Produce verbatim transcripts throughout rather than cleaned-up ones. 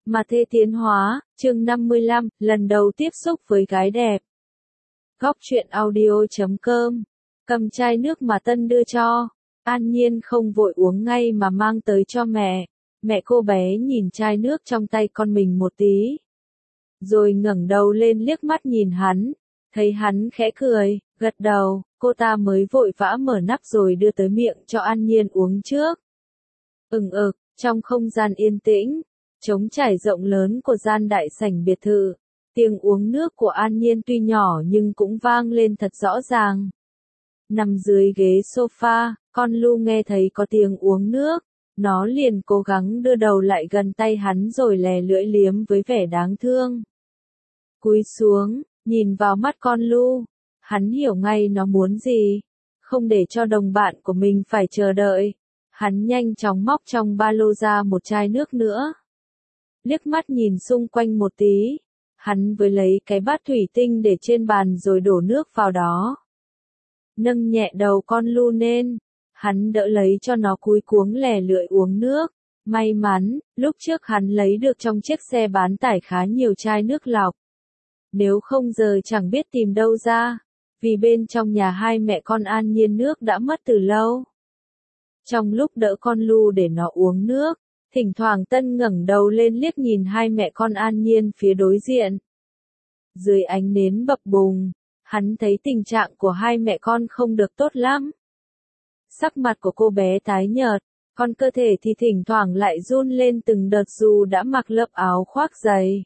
Mà thê tiến hóa, chương năm mươi lăm, lần đầu tiếp xúc với gái đẹp. Góc truyện audio chấm com. Cầm chai nước mà Tân đưa cho. An Nhiên không vội uống ngay mà mang tới cho mẹ. Mẹ cô bé nhìn chai nước trong tay con mình một tí. Rồi ngẩng đầu lên liếc mắt nhìn hắn. Thấy hắn khẽ cười, gật đầu, cô ta mới vội vã mở nắp rồi đưa tới miệng cho An Nhiên uống trước. Ừng ực, trong không gian yên tĩnh, trống trải rộng lớn của gian đại sảnh biệt thự, tiếng uống nước của An Nhiên tuy nhỏ nhưng cũng vang lên thật rõ ràng. Nằm dưới ghế sofa, con Lu nghe thấy có tiếng uống nước, nó liền cố gắng đưa đầu lại gần tay hắn rồi lè lưỡi liếm với vẻ đáng thương. Cúi xuống, nhìn vào mắt con Lu, hắn hiểu ngay nó muốn gì, không để cho đồng bạn của mình phải chờ đợi. Hắn nhanh chóng móc trong ba lô ra một chai nước nữa. Liếc mắt nhìn xung quanh một tí, hắn với lấy cái bát thủy tinh để trên bàn rồi đổ nước vào đó. Nâng nhẹ đầu con Lu lên, hắn đỡ lấy cho nó cúi cuống lè lưỡi uống nước. May mắn, lúc trước hắn lấy được trong chiếc xe bán tải khá nhiều chai nước lọc. Nếu không giờ chẳng biết tìm đâu ra, vì bên trong nhà hai mẹ con An Nhiên nước đã mất từ lâu. Trong lúc đỡ con Lu để nó uống nước, thỉnh thoảng Tân ngẩng đầu lên liếc nhìn hai mẹ con An Nhiên phía đối diện. Dưới ánh nến bập bùng, hắn thấy tình trạng của hai mẹ con không được tốt lắm. Sắc mặt của cô bé tái nhợt, còn cơ thể thì thỉnh thoảng lại run lên từng đợt dù đã mặc lớp áo khoác dày.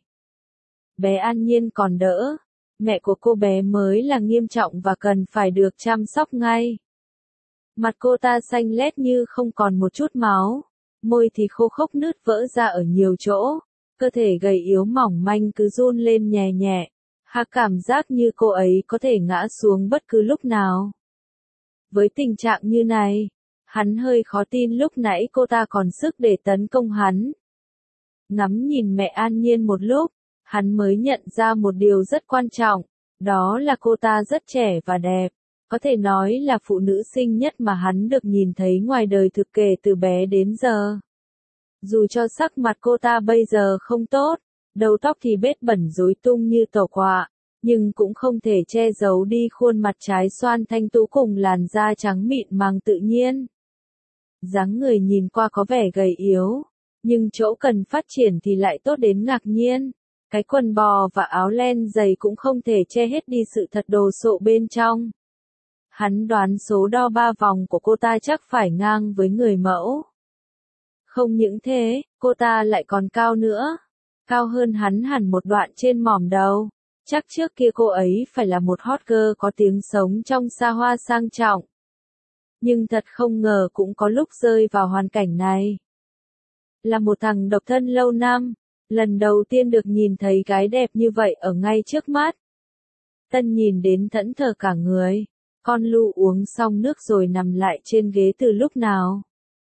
Bé An Nhiên còn đỡ, mẹ của cô bé mới là nghiêm trọng và cần phải được chăm sóc ngay. Mặt cô ta xanh lét như không còn một chút máu, môi thì khô khốc nứt vỡ ra ở nhiều chỗ, cơ thể gầy yếu mỏng manh cứ run lên nhẹ nhẹ, hạ cảm giác như cô ấy có thể ngã xuống bất cứ lúc nào. Với tình trạng như này, hắn hơi khó tin lúc nãy cô ta còn sức để tấn công hắn. Ngắm nhìn mẹ An Nhiên một lúc, hắn mới nhận ra một điều rất quan trọng, đó là cô ta rất trẻ và đẹp. Có thể nói là phụ nữ xinh nhất mà hắn được nhìn thấy ngoài đời thực kể từ bé đến giờ. Dù cho sắc mặt cô ta bây giờ không tốt, đầu tóc thì bết bẩn rối tung như tàu quạ, nhưng cũng không thể che giấu đi khuôn mặt trái xoan thanh tú cùng làn da trắng mịn màng tự nhiên. Dáng người nhìn qua có vẻ gầy yếu, nhưng chỗ cần phát triển thì lại tốt đến ngạc nhiên. Cái quần bò và áo len dày cũng không thể che hết đi sự thật đồ sộ bên trong. Hắn đoán số đo ba vòng của cô ta chắc phải ngang với người mẫu. Không những thế, cô ta lại còn cao nữa. Cao hơn hắn hẳn một đoạn trên mỏm đầu. Chắc trước kia cô ấy phải là một hot girl có tiếng sống trong xa hoa sang trọng. Nhưng thật không ngờ cũng có lúc rơi vào hoàn cảnh này. Là một thằng độc thân lâu năm, lần đầu tiên được nhìn thấy gái đẹp như vậy ở ngay trước mắt. Tân nhìn đến thẫn thờ cả người. Con Lu uống xong nước rồi nằm lại trên ghế từ lúc nào.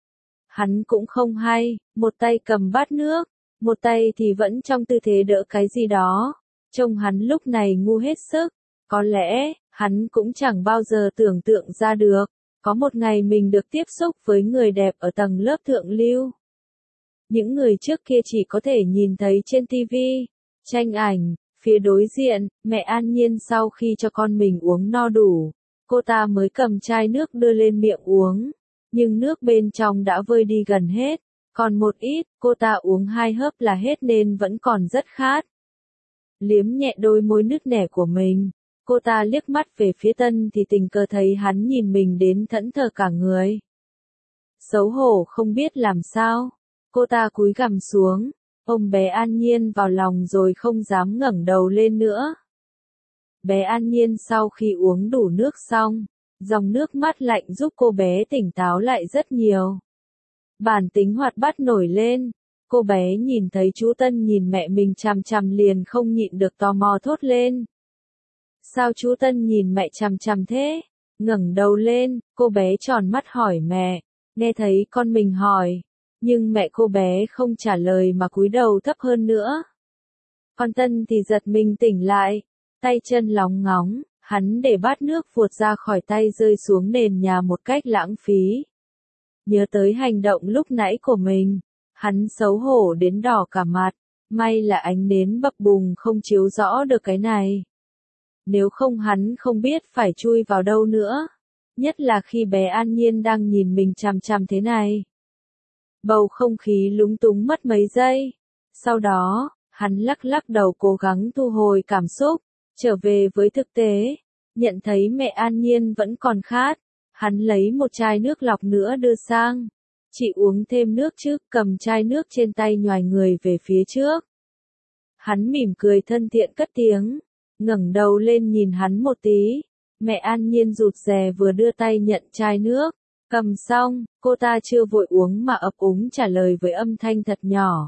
Hắn cũng không hay, một tay cầm bát nước, một tay thì vẫn trong tư thế đỡ cái gì đó. Trông hắn lúc này ngu hết sức, có lẽ, hắn cũng chẳng bao giờ tưởng tượng ra được, có một ngày mình được tiếp xúc với người đẹp ở tầng lớp thượng lưu. Những người trước kia chỉ có thể nhìn thấy trên ti vi, tranh ảnh, phía đối diện, mẹ An Nhiên sau khi cho con mình uống no đủ. Cô ta mới cầm chai nước đưa lên miệng uống, nhưng nước bên trong đã vơi đi gần hết, còn một ít, cô ta uống hai hớp là hết nên vẫn còn rất khát. Liếm nhẹ đôi môi nứt nẻ của mình, cô ta liếc mắt về phía Tân thì tình cờ thấy hắn nhìn mình đến thẫn thờ cả người. Xấu hổ không biết làm sao, cô ta cúi gằm xuống, ôm bé An Nhiên vào lòng rồi không dám ngẩng đầu lên nữa. Bé An Nhiên sau khi uống đủ nước xong, dòng nước mát lạnh giúp cô bé tỉnh táo lại rất nhiều. Bản tính hoạt bát nổi lên, cô bé nhìn thấy chú Tân nhìn mẹ mình chằm chằm liền không nhịn được tò mò thốt lên. Sao chú Tân nhìn mẹ chằm chằm thế? Ngẩng đầu lên, cô bé tròn mắt hỏi mẹ, nghe thấy con mình hỏi, nhưng mẹ cô bé không trả lời mà cúi đầu thấp hơn nữa. Con Tân thì giật mình tỉnh lại. Tay chân lóng ngóng, hắn để bát nước vụt ra khỏi tay rơi xuống nền nhà một cách lãng phí. Nhớ tới hành động lúc nãy của mình, hắn xấu hổ đến đỏ cả mặt, May là ánh nến bập bùng không chiếu rõ được cái này. Nếu không hắn không biết phải chui vào đâu nữa. Nhất là khi bé An Nhiên đang nhìn mình chằm chằm thế này. Bầu không khí lúng túng mất mấy giây. Sau đó, hắn lắc lắc đầu cố gắng thu hồi cảm xúc, trở về với thực tế. Nhận thấy mẹ An Nhiên vẫn còn khát. Hắn lấy một chai nước lọc nữa đưa sang. Chị uống thêm nước chứ, cầm chai nước trên tay nhoài người về phía trước. Hắn mỉm cười thân thiện cất tiếng, ngẩng đầu lên nhìn hắn một tí. Mẹ An Nhiên rụt rè vừa đưa tay nhận chai nước, cầm xong, cô ta chưa vội uống mà ấp úng trả lời với âm thanh thật nhỏ.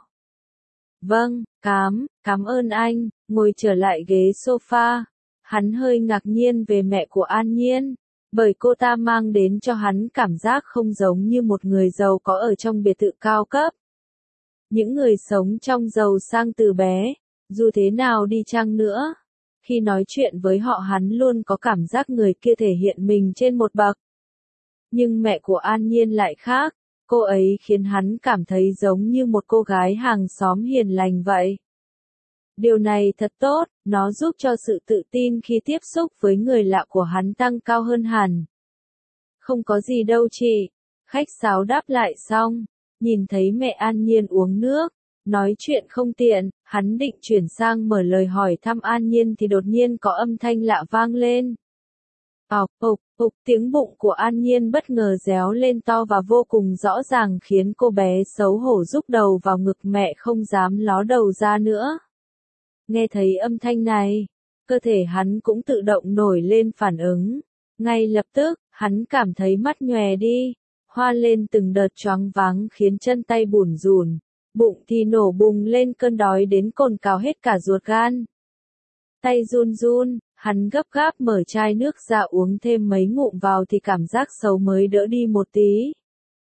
Vâng, cám, cảm ơn anh, ngồi trở lại ghế sofa. Hắn hơi ngạc nhiên về mẹ của An Nhiên, bởi cô ta mang đến cho hắn cảm giác không giống như một người giàu có ở trong biệt thự cao cấp. Những người sống trong giàu sang từ bé, dù thế nào đi chăng nữa, khi nói chuyện với họ hắn luôn có cảm giác người kia thể hiện mình trên một bậc. Nhưng mẹ của An Nhiên lại khác, cô ấy khiến hắn cảm thấy giống như một cô gái hàng xóm hiền lành vậy. Điều này thật tốt, nó giúp cho sự tự tin khi tiếp xúc với người lạ của hắn tăng cao hơn hẳn. Không có gì đâu chị, khách sáo đáp lại xong, nhìn thấy mẹ An Nhiên uống nước, nói chuyện không tiện, hắn định chuyển sang mở lời hỏi thăm An Nhiên thì đột nhiên có âm thanh lạ vang lên. Ọc, ục, ục, tiếng bụng của An Nhiên bất ngờ réo lên to và vô cùng rõ ràng khiến cô bé xấu hổ rúc đầu vào ngực mẹ không dám ló đầu ra nữa. Nghe thấy âm thanh này, cơ thể hắn cũng tự động nổi lên phản ứng. Ngay lập tức, hắn cảm thấy mắt nhòe đi, hoa lên từng đợt choáng váng khiến chân tay bủn rủn, bụng thì nổ bùng lên cơn đói đến cồn cào hết cả ruột gan. Tay run run, hắn gấp gáp mở chai nước ra uống thêm mấy ngụm vào thì cảm giác xấu mới đỡ đi một tí.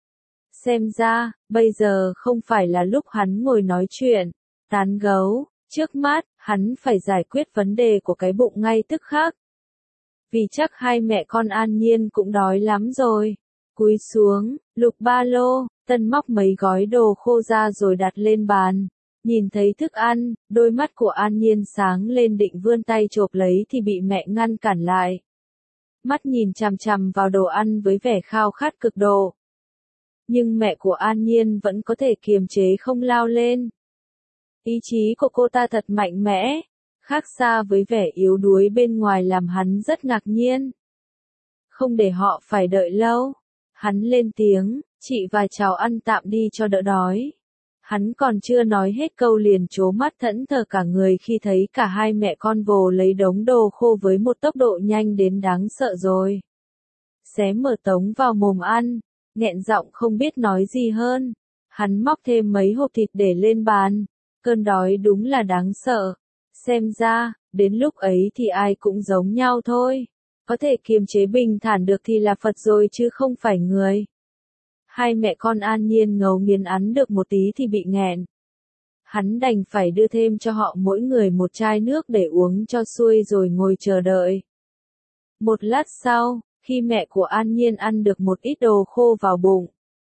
Xem ra, bây giờ không phải là lúc hắn ngồi nói chuyện, tán gấu. Trước mắt, hắn phải giải quyết vấn đề của cái bụng ngay tức khắc. Vì chắc hai mẹ con An Nhiên cũng đói lắm rồi. Cúi xuống, lục ba lô, Tân móc mấy gói đồ khô ra rồi đặt lên bàn. Nhìn thấy thức ăn, đôi mắt của An Nhiên sáng lên định vươn tay chộp lấy thì bị mẹ ngăn cản lại. Mắt nhìn chằm chằm vào đồ ăn với vẻ khao khát cực độ. Nhưng mẹ của An Nhiên vẫn có thể kiềm chế không lao lên. Ý chí của cô ta thật mạnh mẽ, khác xa với vẻ yếu đuối bên ngoài làm hắn rất ngạc nhiên. Không để họ phải đợi lâu, hắn lên tiếng, chị và cháu ăn tạm đi cho đỡ đói. Hắn còn chưa nói hết câu liền trố mắt thẫn thờ cả người khi thấy cả hai mẹ con vồ lấy đống đồ khô với một tốc độ nhanh đến đáng sợ rồi. Xé mở tống vào mồm ăn, nghẹn giọng không biết nói gì hơn. Hắn móc thêm mấy hộp thịt để lên bàn. Cơn đói đúng là đáng sợ. Xem ra, đến lúc ấy thì ai cũng giống nhau thôi. Có thể kiềm chế bình thản được thì là Phật rồi chứ không phải người. Hai mẹ con An Nhiên ngấu nghiến ăn được một tí thì bị nghẹn. Hắn đành phải đưa thêm cho họ mỗi người một chai nước để uống cho xuôi rồi ngồi chờ đợi. Một lát sau, khi mẹ của An Nhiên ăn được một ít đồ khô vào bụng,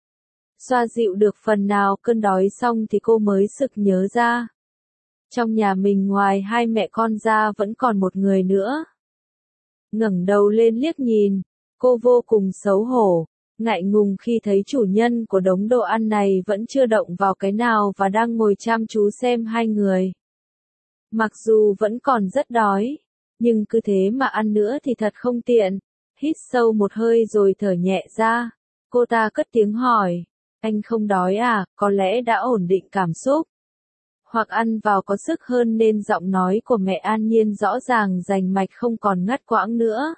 xoa dịu được phần nào cơn đói xong thì cô mới sực nhớ ra. Trong nhà mình ngoài hai mẹ con ra vẫn còn một người nữa. Ngẩng đầu lên liếc nhìn, cô vô cùng xấu hổ, ngại ngùng khi thấy chủ nhân của đống đồ ăn này vẫn chưa động vào cái nào và đang ngồi chăm chú xem hai người. Mặc dù vẫn còn rất đói, nhưng cứ thế mà ăn nữa thì thật không tiện. Hít sâu một hơi rồi thở nhẹ ra, cô ta cất tiếng hỏi. Anh không đói à, có lẽ đã ổn định cảm xúc. Hoặc ăn vào có sức hơn nên giọng nói của mẹ An Nhiên rõ ràng rành mạch không còn ngắt quãng nữa.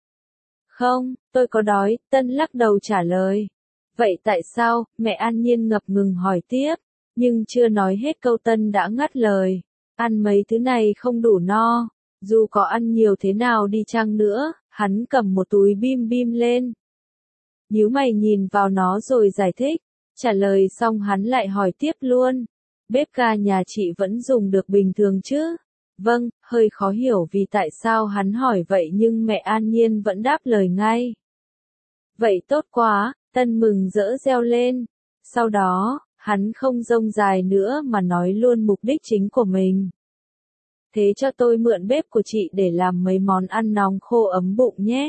Không, tôi có đói, Tân lắc đầu trả lời. Vậy tại sao, mẹ An Nhiên ngập ngừng hỏi tiếp, nhưng chưa nói hết câu Tân đã ngắt lời. Ăn mấy thứ này không đủ no, dù có ăn nhiều thế nào đi chăng nữa, hắn cầm một túi bim bim lên. Nhíu mày nhìn vào nó rồi giải thích. Trả lời xong hắn lại hỏi tiếp luôn. Bếp ga nhà chị vẫn dùng được bình thường chứ? Vâng, hơi khó hiểu vì tại sao hắn hỏi vậy nhưng mẹ An Nhiên vẫn đáp lời ngay. Vậy tốt quá, Tân mừng rỡ reo lên. Sau đó, Hắn không rông dài nữa mà nói luôn mục đích chính của mình. Thế cho tôi mượn bếp của chị để làm mấy món ăn nóng khô ấm bụng nhé.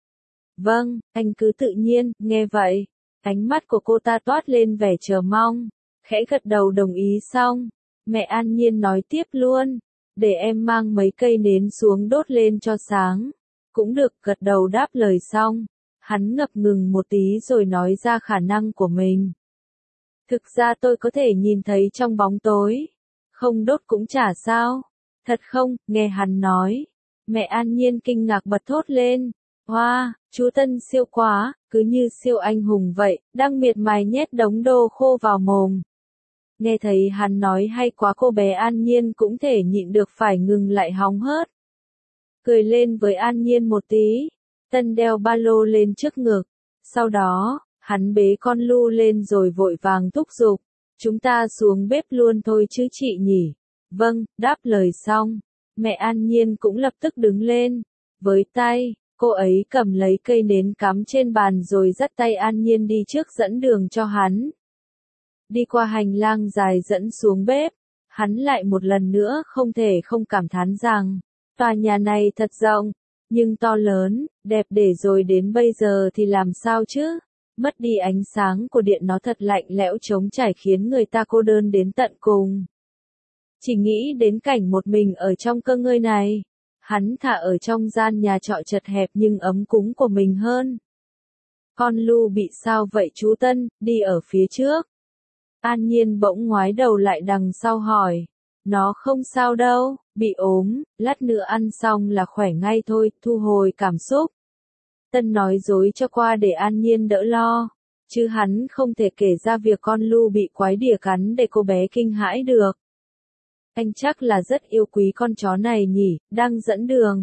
Vâng, anh cứ tự nhiên, nghe vậy. Ánh mắt của cô ta toát lên vẻ chờ mong. Khẽ gật đầu đồng ý xong. Mẹ An Nhiên nói tiếp luôn. Để em mang mấy cây nến xuống đốt lên cho sáng. Cũng được, gật đầu đáp lời xong. Hắn ngập ngừng một tí rồi nói ra khả năng của mình. Thực ra tôi có thể nhìn thấy trong bóng tối. Không đốt cũng chả sao. Thật không, nghe hắn nói. Mẹ An Nhiên kinh ngạc bật thốt lên. Hoa, wow, chú Tân siêu quá, cứ như siêu anh hùng vậy, đang miệt mài nhét đống đồ khô vào mồm. Nghe thấy hắn nói hay quá, cô bé An Nhiên cũng thể nhịn được phải ngừng lại hóng hớt. Cười lên với An Nhiên một tí. Tân đeo ba lô lên trước ngực. Sau đó, hắn bế con Lu lên rồi vội vàng thúc giục. Chúng ta xuống bếp luôn thôi chứ chị nhỉ? Vâng, đáp lời xong. Mẹ An Nhiên cũng lập tức đứng lên. Với tay, cô ấy cầm lấy cây nến cắm trên bàn rồi dắt tay An Nhiên đi trước dẫn đường cho hắn. Đi qua hành lang dài dẫn xuống bếp, hắn lại một lần nữa không thể không cảm thán rằng, tòa nhà này thật rộng, nhưng to lớn, đẹp để rồi đến bây giờ thì làm sao chứ? Mất đi ánh sáng của điện nó thật lạnh lẽo trống trải khiến người ta cô đơn đến tận cùng. Chỉ nghĩ đến cảnh một mình ở trong cơ ngơi này, hắn thà ở trong gian nhà trọ chật hẹp nhưng ấm cúng của mình hơn. Con Lu bị sao vậy chú Tân, đi ở phía trước. An Nhiên bỗng ngoái đầu lại đằng sau hỏi. Nó không sao đâu, bị ốm, lát nữa ăn xong là khỏe ngay thôi, thu hồi cảm xúc. Tân nói dối cho qua để An Nhiên đỡ lo, chứ hắn không thể kể ra việc con Lu bị quái đỉa cắn để cô bé kinh hãi được. Anh chắc là rất yêu quý con chó này nhỉ, đang dẫn đường.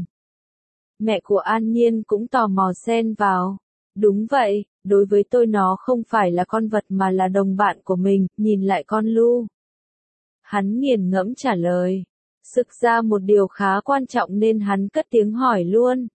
Mẹ của An Nhiên cũng tò mò xen vào. Đúng vậy, đối với tôi nó không phải là con vật mà là đồng bạn của mình, nhìn lại con Lu. Hắn nghiền ngẫm trả lời. Sực ra một điều khá quan trọng nên hắn cất tiếng hỏi luôn.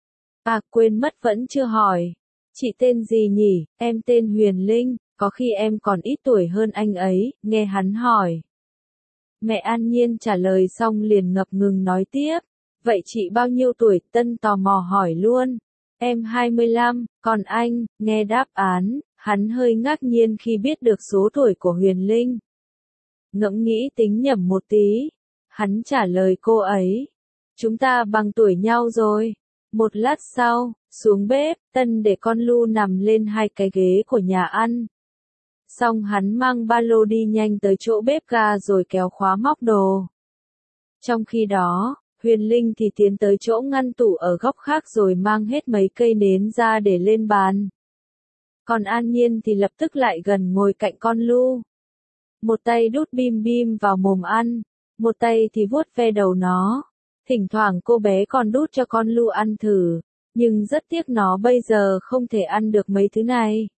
À quên mất vẫn chưa hỏi. Chị tên gì nhỉ? Em tên Huyền Linh, có khi em còn ít tuổi hơn anh ấy, nghe hắn hỏi. Mẹ An Nhiên trả lời xong liền ngập ngừng nói tiếp. Vậy chị bao nhiêu tuổi? Tân tò mò hỏi luôn. Em hai mươi lăm, còn anh? Nghe đáp án, hắn hơi ngạc nhiên khi biết được số tuổi của Huyền Linh. Ngẫm nghĩ tính nhẩm một tí. Hắn trả lời cô ấy. Chúng ta bằng tuổi nhau rồi. Một lát sau, xuống bếp, Tân để con Lu nằm lên hai cái ghế của nhà ăn. Xong hắn mang ba lô đi nhanh tới chỗ bếp ga rồi kéo khóa móc đồ. Trong khi đó, Huyền Linh thì tiến tới chỗ ngăn tủ ở góc khác rồi mang hết mấy cây nến ra để lên bàn. Còn An Nhiên thì lập tức lại gần ngồi cạnh con Lu. Một tay đút bim bim vào mồm ăn, một tay thì vuốt ve đầu nó. Thỉnh thoảng cô bé còn đút cho con Lu ăn thử, nhưng rất tiếc nó bây giờ không thể ăn được mấy thứ này.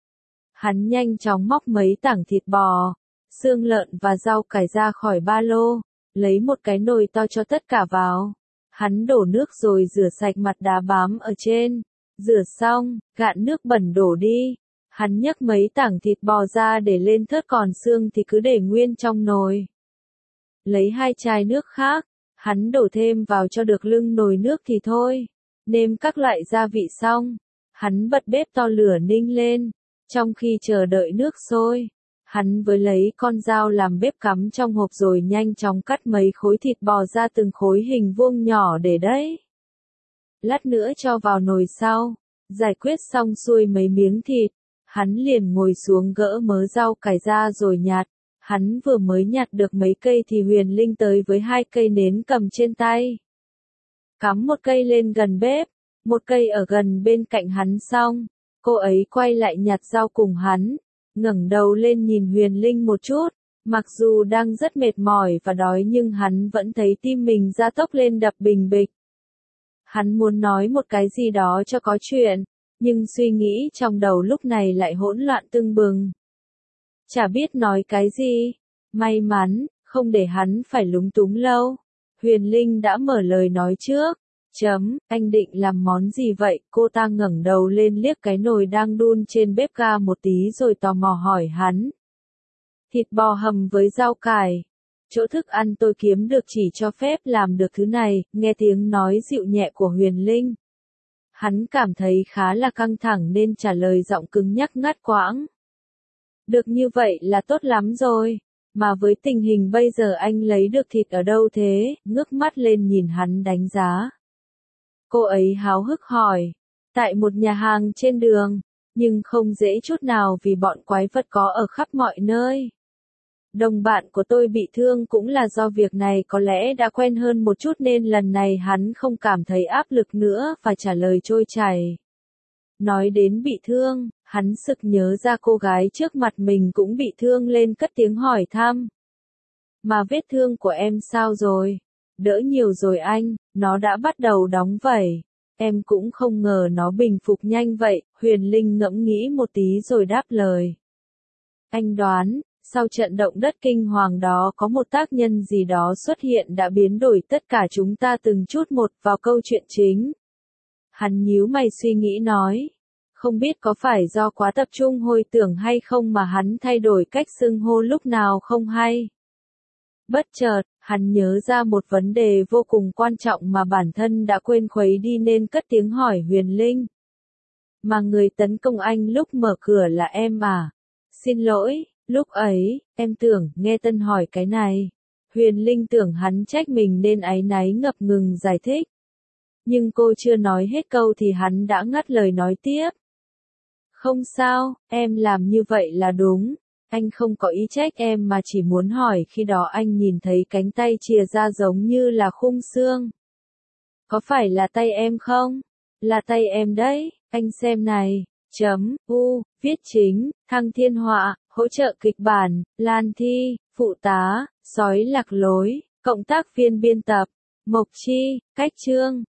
Hắn nhanh chóng móc mấy tảng thịt bò, xương lợn và rau cải ra khỏi ba lô, lấy một cái nồi to cho tất cả vào. Hắn đổ nước rồi rửa sạch mặt đá bám ở trên. Rửa xong, gạn nước bẩn đổ đi. Hắn nhấc mấy tảng thịt bò ra để lên thớt, còn xương thì cứ để nguyên trong nồi. Lấy hai chai nước khác, hắn đổ thêm vào cho được lưng nồi nước thì thôi. Nêm các loại gia vị xong, hắn bật bếp to lửa ninh lên. Trong khi chờ đợi nước sôi, hắn với lấy con dao làm bếp cắm trong hộp rồi nhanh chóng cắt mấy khối thịt bò ra từng khối hình vuông nhỏ để đấy. Lát nữa cho vào nồi sau, giải quyết xong xuôi mấy miếng thịt, hắn liền ngồi xuống gỡ mớ rau cải ra rồi nhặt. Hắn vừa mới nhặt được mấy cây thì Huyền Linh tới với hai cây nến cầm trên tay. Cắm một cây lên gần bếp, một cây ở gần bên cạnh hắn xong, cô ấy quay lại nhặt rau cùng hắn, ngẩng đầu lên nhìn Huyền Linh một chút, mặc dù đang rất mệt mỏi và đói nhưng hắn vẫn thấy tim mình gia tốc lên đập bình bịch. Hắn muốn nói một cái gì đó cho có chuyện, nhưng suy nghĩ trong đầu lúc này lại hỗn loạn tưng bừng. Chả biết nói cái gì. May mắn, không để hắn phải lúng túng lâu. Huyền Linh đã mở lời nói trước. Chấm, anh định làm món gì vậy? Cô ta ngẩng đầu lên liếc cái nồi đang đun trên bếp ga một tí rồi tò mò hỏi hắn. Thịt bò hầm với rau cải. Chỗ thức ăn tôi kiếm được chỉ cho phép làm được thứ này, nghe tiếng nói dịu nhẹ của Huyền Linh. Hắn cảm thấy khá là căng thẳng nên trả lời giọng cứng nhắc ngắt quãng. Được như vậy là tốt lắm rồi. Mà với tình hình bây giờ anh lấy được thịt ở đâu thế? Ngước mắt lên nhìn hắn đánh giá. Cô ấy háo hức hỏi. Tại một nhà hàng trên đường. Nhưng không dễ chút nào vì bọn quái vật có ở khắp mọi nơi. Đồng bạn của tôi bị thương cũng là do việc này, có lẽ đã quen hơn một chút nên lần này hắn không cảm thấy áp lực nữa và trả lời trôi chảy. Nói đến bị thương, hắn sực nhớ ra cô gái trước mặt mình cũng bị thương lên cất tiếng hỏi thăm. Mà vết thương của em sao rồi? Đỡ nhiều rồi anh, nó đã bắt đầu đóng vảy. Em cũng không ngờ nó bình phục nhanh vậy, Huyền Linh ngẫm nghĩ một tí rồi đáp lời. Anh đoán, sau trận động đất kinh hoàng đó có một tác nhân gì đó xuất hiện đã biến đổi tất cả chúng ta từng chút một vào câu chuyện chính. Hắn nhíu mày suy nghĩ nói. Không biết có phải do quá tập trung hồi tưởng hay không mà hắn thay đổi cách xưng hô lúc nào không hay. Bất chợt, hắn nhớ ra một vấn đề vô cùng quan trọng mà bản thân đã quên khuấy đi nên cất tiếng hỏi Huyền Linh. Mà người tấn công anh lúc mở cửa là em à? Xin lỗi, lúc ấy, em tưởng, nghe Tân hỏi cái này. Huyền Linh tưởng hắn trách mình nên áy náy ngập ngừng giải thích. Nhưng cô chưa nói hết câu thì hắn đã ngắt lời nói tiếp. Không sao, em làm như vậy là đúng. Anh không có ý trách em mà chỉ muốn hỏi khi đó anh nhìn thấy cánh tay chìa ra giống như là khung xương. Có phải là tay em không? Là tay em đấy, anh xem này. Chấm, U, viết chính, Thăng Thiên Họa, hỗ trợ kịch bản, Lan Thi, phụ tá, sói lạc lối, cộng tác viên biên tập, Mộc Chi, cách chương.